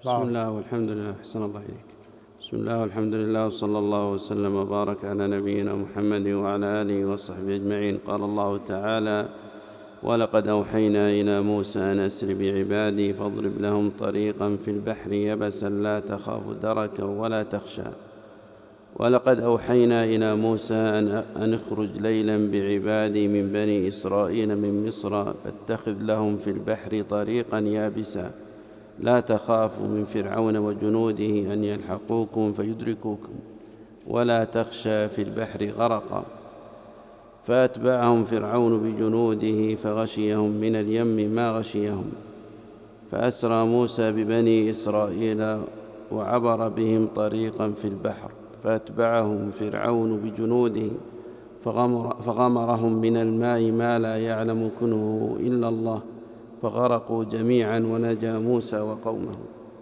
بسم الله والحمد لله. أحسن الله إليك. بسم الله والحمد لله وصلى الله وسلم وبارك على نبينا محمد وعلى آله وصحبه أجمعين. قال الله تعالى: ولقد أوحينا إلى موسى أن أسر بعبادي فاضرب لهم طريقا في البحر يبسا لا تخاف دركا ولا تخشى. ولقد أوحينا إلى موسى أن اخرج ليلا بعبادي من بني إسرائيل من مصر فاتخذ لهم في البحر طريقا يابسا لا تخاف من فرعون وجنوده أن يلحقوكم فيدركوكم ولا تخشى في البحر غرقا. فأتبعهم فرعون بجنوده فغشيهم من اليم ما غشيهم. فأسرى موسى ببني إسرائيل وعبر بهم طريقا في البحر فأتبعهم فرعون بجنوده فغمرهم من الماء ما لا يعلم كنهه إلا الله فغرقوا جميعا ونجا موسى وقومه.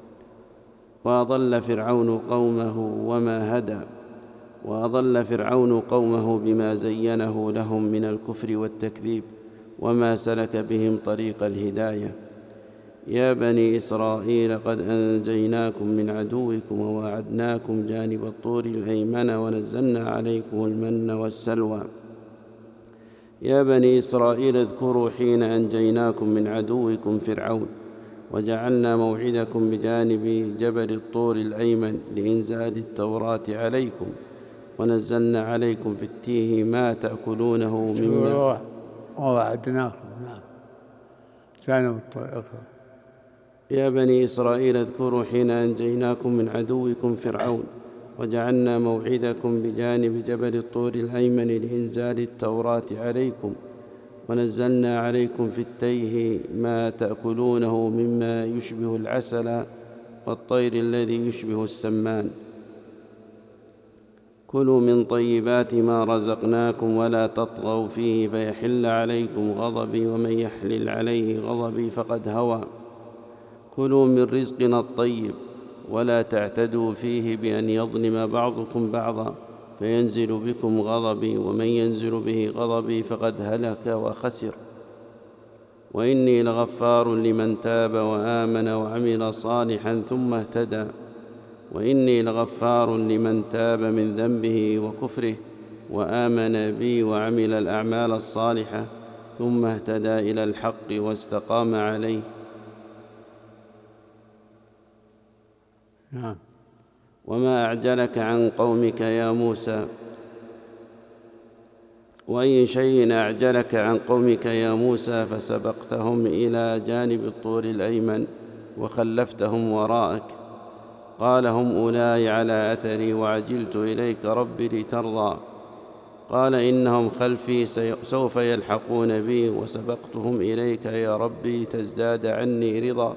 وأضل فرعون قومه وما هدى. وأضل فرعون قومه بما زينه لهم من الكفر والتكذيب وما سلك بهم طريق الهداية. يا بني إسرائيل قد أنجيناكم من عدوكم وواعدناكم جانب الطور الأيمن ونزلنا عليكم المن والسلوى. يا بني إسرائيل اذكروا حين أنجيناكم من عدوكم فرعون وجعلنا موعدكم بجانب جبل الطور الأيمن لإنزال التوراة عليكم ونزلنا عليكم في التيه ما تأكلونه مما ووعدناكم. نعم. جانب الطور. يا بني إسرائيل اذكروا حين أنجيناكم من عدوكم فرعون وجعلنا موعدكم بجانب جبل الطور الأيمن لإنزال التوراة عليكم ونزلنا عليكم في التيه ما تأكلونه مما يشبه العسل والطير الذي يشبه السمان. كلوا من طيبات ما رزقناكم ولا تطغوا فيه فيحل عليكم غضبي ومن يحلل عليه غضبي فقد هوى. كلوا من رزقنا الطيب ولا تعتدوا فيه بأن يظلم بعضكم بعضا فينزل بكم غضبي ومن ينزل به غضبي فقد هلك وخسر. وإني لغفار لمن تاب وآمن وعمل صالحا ثم اهتدى. وإني لغفار لمن تاب من ذنبه وكفره وآمن بي وعمل الأعمال الصالحة ثم اهتدى إلى الحق واستقام عليه. نعم. وما أعجلك عن قومك يا موسى. وأي شيء أعجلك عن قومك يا موسى فسبقتهم إلى جانب الطور الأيمن وخلفتهم وراءك. قال هم أولاي على أثري وعجلت إليك ربي لترضى. قال إنهم خلفي سوف يلحقون بي وسبقتهم إليك يا ربي لتزداد عني رضا.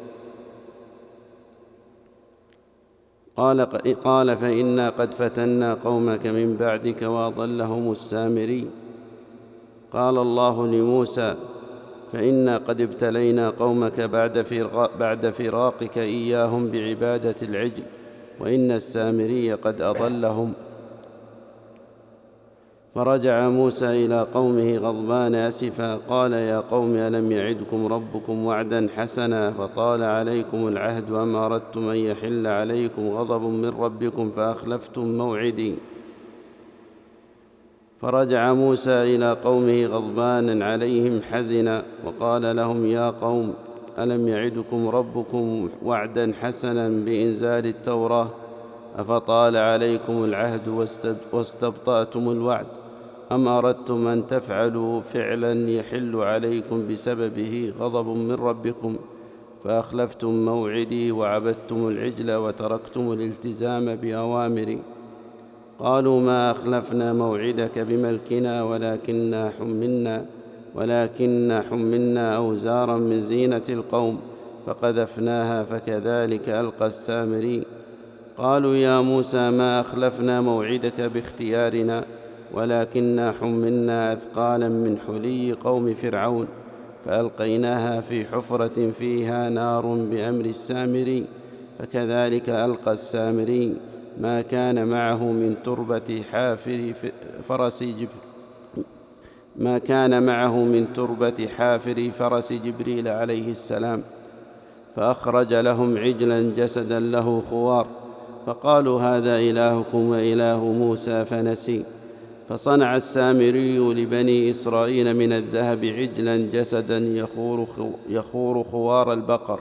قال فإنا قد فتنا قومك من بعدك وأضلهم السامري. قال الله لموسى فإنا قد ابتلينا قومك بعد فراقك إياهم بعبادة العجل وإن السامري قد أضلهم. فرجع موسى إلى قومه غضبان أسفا قال يا قوم ألم يعدكم ربكم وعدا حسنا فطال عليكم العهد أم أردتم أن يحل عليكم غضب من ربكم فأخلفتم موعدي. فرجع موسى إلى قومه غضبان عليهم حزنا وقال لهم يا قوم ألم يعدكم ربكم وعدا حسنا بإنزال التوراة أفطال عليكم العهد واستبطأتم الوعد أم أردتم أن تفعلوا فعلا يحل عليكم بسببه غضب من ربكم فأخلفتم موعدي وعبدتم العجل وتركتم الالتزام بأوامري. قالوا ما أخلفنا موعدك بملكنا ولكننا حملنا أوزارا من زينة القوم فقذفناها فكذلك ألقى السامري. قالوا يا موسى ما أخلفنا موعدك باختيارنا ولكننا حملنا أثقالا من حلي قوم فرعون فألقيناها في حفرة فيها نار بأمر السامري فكذلك ألقى السامري ما كان معه من تربة حافر فرس جبريل عليه السلام. فأخرج لهم عجلا جسدا له خوار، فقالوا هذا إلهكم وإله موسى فنسي. فصنع السامري لبني إسرائيل من الذهب عجلا جسدا يخور خوار البقر،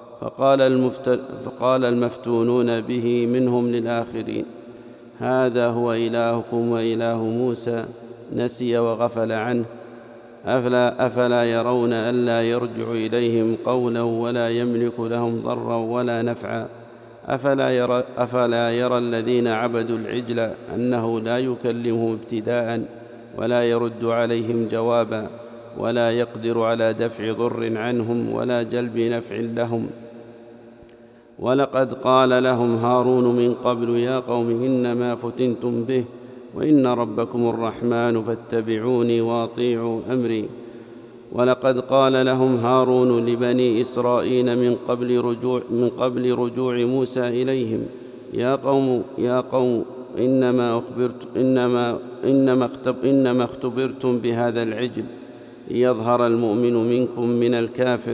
فقال المفتونون به منهم للآخرين هذا هو إلهكم وإله موسى نسي وغفل عنه، أفلا يرون ألا يرجع إليهم قولا ولا يملك لهم ضرا ولا نفعا؟ أفلا يرى الذين عبدوا العجل أنه لا يكلمهم ابتداء ولا يرد عليهم جوابا ولا يقدر على دفع ضر عنهم ولا جلب نفع لهم؟ ولقد قال لهم هارون من قبل يا قوم إنما فتنتم به وإن ربكم الرحمن فاتبعوني وأطيعوا أمري. ولقد قال لهم هارون لبني إسرائيل من قبل رجوع موسى إليهم يا قوم إنما اختبرتم بهذا العجل ليظهر المؤمن منكم من الكافر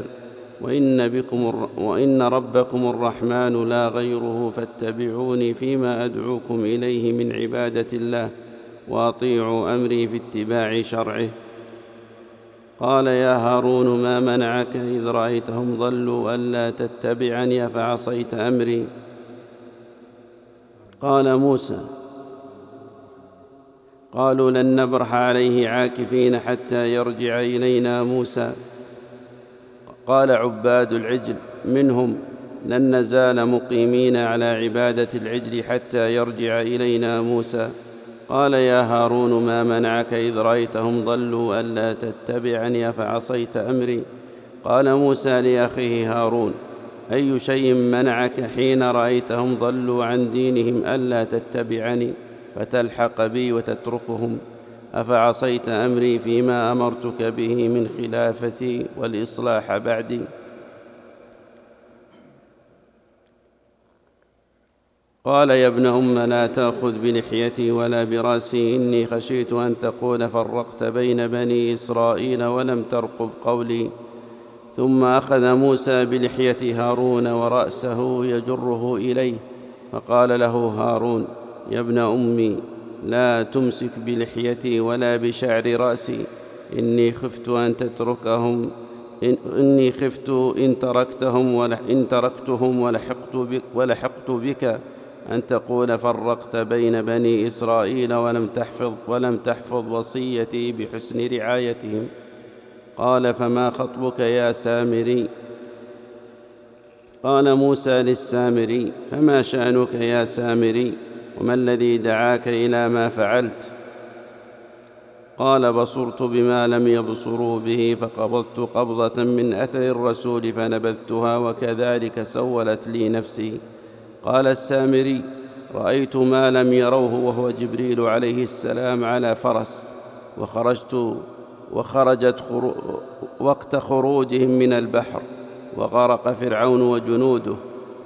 وإن ربكم الرحمن لا غيره فاتبعوني فيما أدعوكم إليه من عبادة الله وأطيعوا أمري في اتباع شرعه. قال يا هارون ما منعك إذ رأيتهم ضلوا ألا تتبعني فعصيت أمري؟ قال موسى قالوا لن نبرح عليه عاكفين حتى يرجع إلينا موسى. قال عباد العجل منهم لن نزال مقيمين على عبادة العجل حتى يرجع إلينا موسى. قال يا هارون ما منعك إذ رأيتهم ضلوا ألا تتبعني فعصيت أمري؟ قال موسى لأخيه هارون أي شيء منعك حين رأيتهم ضلوا عن دينهم ألا تتبعني فتلحق بي وتتركهم؟ أفعصيت أمري فيما أمرتك به من خلافتي والإصلاح بعدي؟ قال يا ابن أم لا تأخذ بلحيتي ولا برأسي إني خشيت أن تقول فرقت بين بني إسرائيل ولم ترقب قولي. ثم أخذ موسى بلحية هارون ورأسه يجره إليه، فقال له هارون يا ابن أمي لا تمسك بلحيتي ولا بشعر رأسي إني خفت إن تركتهم ولحقت بك أن تقول فرقت بين بني إسرائيل ولم تحفظ وصيتي بحسن رعايتهم. قال فما خطبك يا سامري؟ قال موسى للسامري فما شأنك يا سامري وما الذي دعاك إلى ما فعلت؟ قال بصرت بما لم يبصروا به فقبضت قبضة من أثر الرسول فنبذتها وكذلك سولت لي نفسي. قال السامري رأيت ما لم يروه وهو جبريل عليه السلام على فرس، وخرجت وقت خروجهم من البحر وغرق فرعون وجنوده،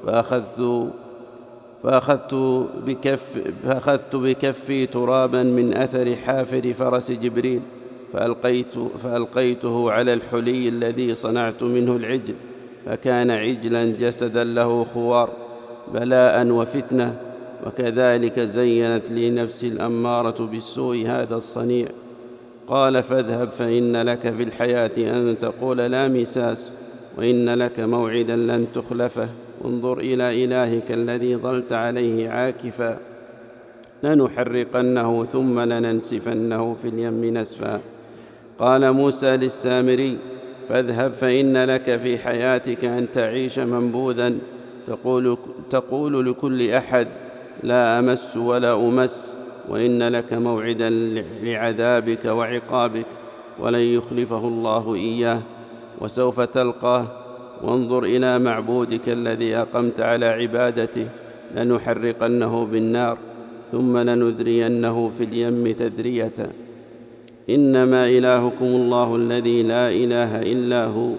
فأخذت بكفي ترابا من أثر حافر فرس جبريل فألقيته على الحلي الذي صنعت منه العجل، فكان عجلا جسدا له خوار بلاء وفتنة، وكذلك زينت لي نفسي الأمارة بالسوء هذا الصنيع. قال فاذهب فإن لك في الحياة أن تقول لا مساس وإن لك موعدا لن تخلفه، انظر إلى إلهك الذي ظلت عليه عاكفا لنحرقنه ثم لننسفنه في اليم نسفا. قال موسى للسامري فاذهب فإن لك في حياتك أن تعيش منبوذا تقول لكل أحد لا أمس ولا أمس، وإن لك موعدا لعذابك وعقابك ولن يخلفه الله إياه وسوف تلقاه. وانظر إلى معبودك الذي أقمت على عبادته لنحرقنه بالنار ثم لنذرينه في اليم تذرية. إنما إلهكم الله الذي لا إله إلا هو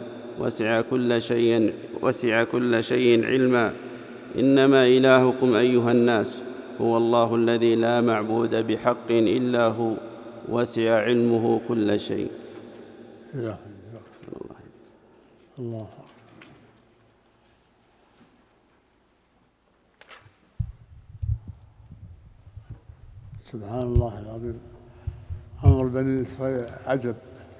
وسع كل شيء علما. إنما إلهكم أيها الناس هو الله الذي لا معبود بحق إلا هو وسع علمه كل شيء. الله سبحان الله العظيم. أمر بني إسرائيل عجب،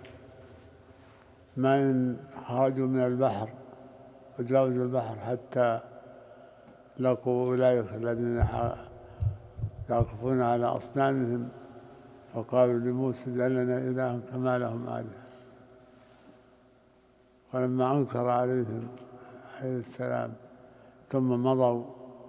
ما إن خرجوا من البحر وجاوزوا البحر حتى لقوا أولئك الذين يعكفون على أصنامهم، فقالوا لموسى اجعل لنا إلها كما لهم آلهة. ولما أنكر عليهم عليه السلام ثم مضوا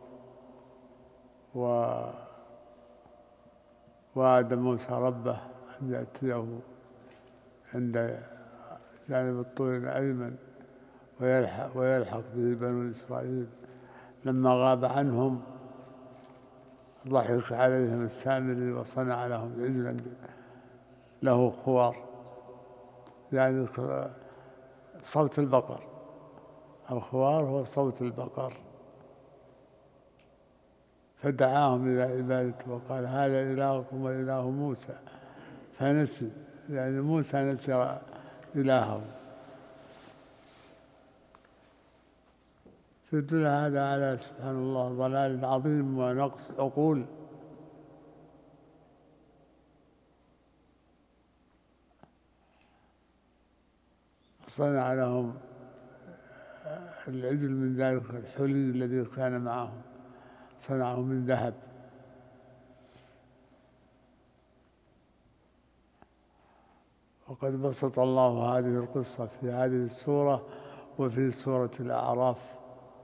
ووعد موسى ربه أن يأتيه عند جانب الطور الأيمن ويلحق به بنو إسرائيل. لما غاب عنهم ضحك عليهم السامري وصنع لهم عجلا له خوار، يعني صوت البقر. الخوار هو صوت البقر. فدعاهم إلى عبادته وقال هذا إلهكم وإله موسى، فنسي، يعني موسى نسي إلهه. فيدل هذا على سبحان الله ضلال عظيم ونقص عقول. صنع لهم العجل من ذلك الحلي الذي كان معهم، صنعه من ذهب. وقد بسط الله هذه القصة في هذه السورة وفي سورة الأعراف.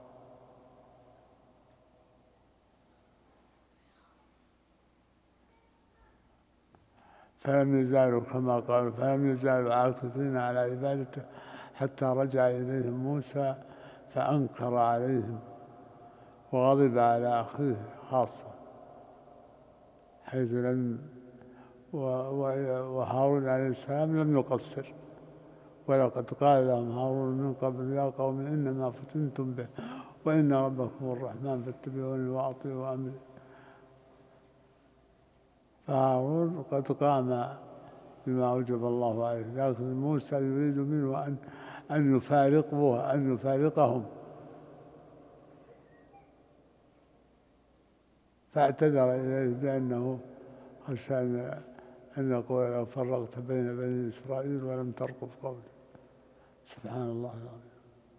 فلم يزالوا كما قالوا، فلم يزالوا عاكفين على عبادته حتى رجع إليهم موسى فأنكر عليهم وغضب على أخيه خاصة، حيث لم وهارون عليه السلام لم يقصر. ولقد قال لهم هارون من قبل يا قوم إنما فتنتم به وإن ربكم الرحمن فاتبعوني وأطيعوا أمري. فهارون قد قام بما أوجب الله عليه، لكن موسى يريد منه أن يفارقهم، فاعتذر إليه بأنه خشى أن يقول لو فرقت بين بني إسرائيل ولم ترقب قولي. سبحان الله العظيم.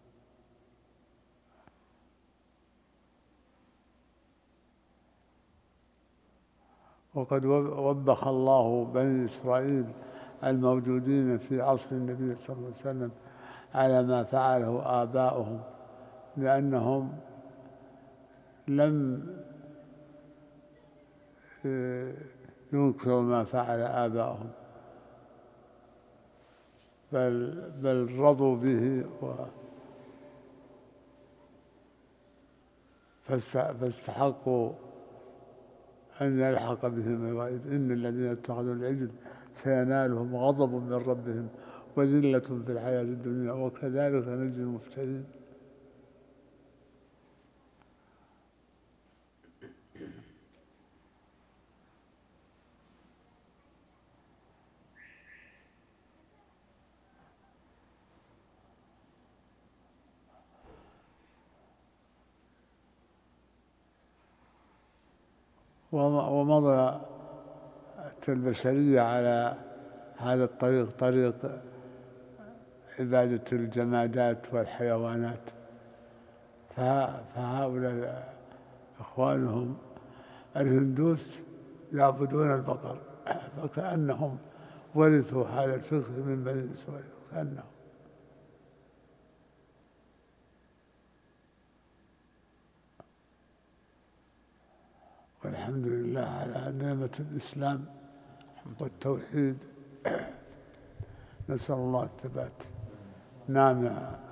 وقد وبخ الله بني إسرائيل الموجودين في عصر النبي صلى الله عليه وسلم على ما فعله آباؤهم، لأنهم لم ينكروا ما فعل آباؤهم، بل رضوا به فاستحقوا أن يلحق بهم الوعيد. إن الذين اتخذوا العجل سينالهم غضب من ربهم وذلة في الحياة الدنيا وكذلك نجزي المفترين. ومضى البشرية على هذا الطريق، طريق عبادة الجمادات والحيوانات. فهؤلاء إخوانهم الهندوس يعبدون البقر، فكأنهم ورثوا هذا الفقه من بني إسرائيل، كأنهم. والحمد لله على نعمة الإسلام والتوحيد. نسأل الله الثبات. نعم.